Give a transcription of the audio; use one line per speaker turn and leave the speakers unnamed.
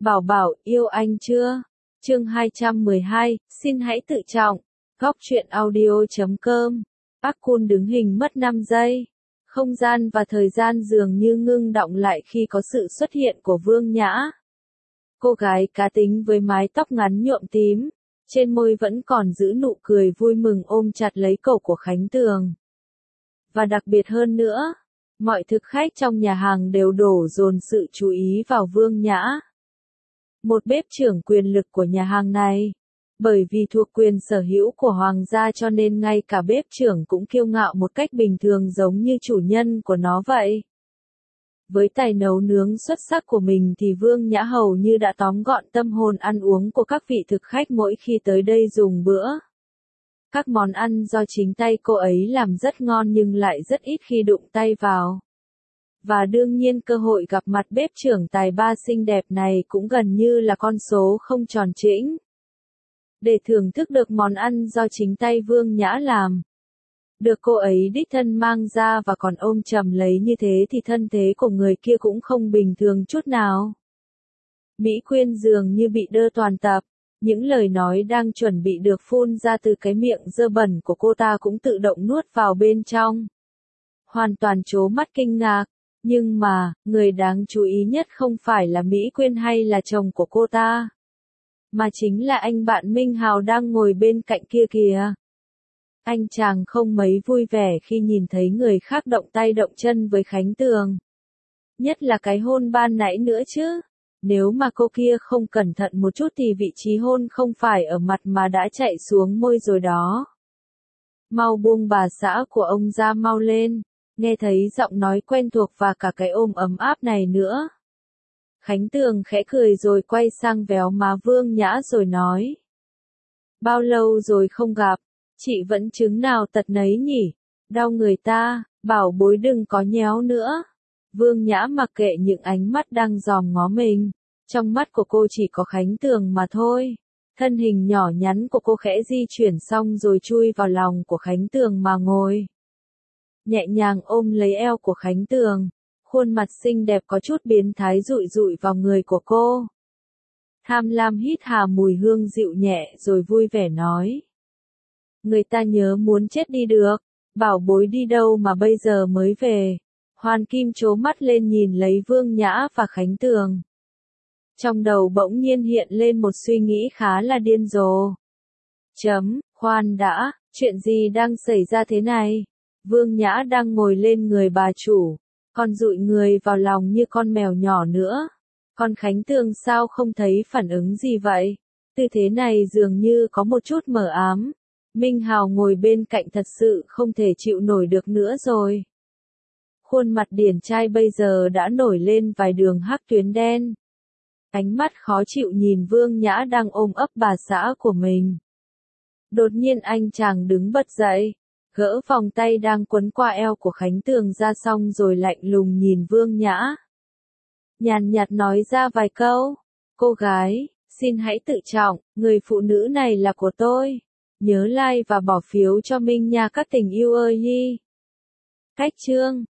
Bảo Bảo yêu anh chưa? Chương 212, xin hãy tự trọng. Góc truyện audio.com. Park Kun đứng hình mất 5 giây. Không gian và thời gian dường như ngưng đọng lại khi có sự xuất hiện của Vương Nhã. Cô gái cá tính với mái tóc ngắn nhuộm tím, trên môi vẫn còn giữ nụ cười vui mừng ôm chặt lấy cổ của Khánh Tường. Và đặc biệt hơn nữa, mọi thực khách trong nhà hàng đều đổ dồn sự chú ý vào Vương Nhã. Một bếp trưởng quyền lực của nhà hàng này. Bởi vì thuộc quyền sở hữu của hoàng gia cho nên ngay cả bếp trưởng cũng kiêu ngạo một cách bình thường giống như chủ nhân của nó vậy. Với tài nấu nướng xuất sắc của mình thì Vương Nhã hầu như đã tóm gọn tâm hồn ăn uống của các vị thực khách mỗi khi tới đây dùng bữa. Các món ăn do chính tay cô ấy làm rất ngon nhưng lại rất ít khi đụng tay vào. Và đương nhiên cơ hội gặp mặt bếp trưởng tài ba xinh đẹp này cũng gần như là con số không tròn trĩnh. Để thưởng thức được món ăn do chính tay Vương Nhã làm, được cô ấy đích thân mang ra và còn ôm chầm lấy như thế thì thân thế của người kia cũng không bình thường chút nào. Mỹ Quyên dường như bị đơ toàn tập, những lời nói đang chuẩn bị được phun ra từ cái miệng dơ bẩn của cô ta cũng tự động nuốt vào bên trong. Hoàn toàn trố mắt kinh ngạc, nhưng mà, người đáng chú ý nhất không phải là Mỹ Quyên hay là chồng của cô ta, mà chính là anh bạn Minh Hào đang ngồi bên cạnh kia kìa. Anh chàng không mấy vui vẻ khi nhìn thấy người khác động tay động chân với Khánh Tường. Nhất là cái hôn ban nãy nữa chứ. Nếu mà cô kia không cẩn thận một chút thì vị trí hôn không phải ở mặt mà đã chạy xuống môi rồi đó. Mau buông bà xã của ông ra mau lên. Nghe thấy giọng nói quen thuộc và cả cái ôm ấm áp này nữa. Khánh Tường khẽ cười rồi quay sang véo má Vương Nhã rồi nói. Bao lâu rồi không gặp, chị vẫn chứng nào tật nấy nhỉ, đau người ta, bảo bối đừng có nhéo nữa. Vương Nhã mặc kệ những ánh mắt đang dòm ngó mình, trong mắt của cô chỉ có Khánh Tường mà thôi. Thân hình nhỏ nhắn của cô khẽ di chuyển xong rồi chui vào lòng của Khánh Tường mà ngồi. Nhẹ nhàng ôm lấy eo của Khánh Tường, khuôn mặt xinh đẹp có chút biến thái dụi dụi vào người của cô. Tham lam hít hà mùi hương dịu nhẹ rồi vui vẻ nói. Người ta nhớ muốn chết đi được, bảo bối đi đâu mà bây giờ mới về. Hoàn Kim trố mắt lên nhìn lấy Vương Nhã và Khánh Tường. Trong đầu bỗng nhiên hiện lên một suy nghĩ khá là điên rồ. Khoan đã, chuyện gì đang xảy ra thế này? Vương Nhã đang ngồi lên người bà chủ, còn dụi người vào lòng như con mèo nhỏ nữa. Còn Khánh Tường sao không thấy phản ứng gì vậy? Tư thế này dường như có một chút mờ ám. Minh Hào ngồi bên cạnh thật sự không thể chịu nổi được nữa rồi. Khuôn mặt điển trai bây giờ đã nổi lên vài đường hắc tuyến đen. Ánh mắt khó chịu nhìn Vương Nhã đang ôm ấp bà xã của mình. Đột nhiên anh chàng đứng bật dậy, gỡ vòng tay đang quấn qua eo của Khánh Tường ra xong rồi lạnh lùng nhìn Vương Nhã. Nhàn nhạt nói ra vài câu. Cô gái, xin hãy tự trọng, người phụ nữ này là của tôi. Nhớ like và bỏ phiếu cho Minh nha các tình yêu ơi hi. Cách chương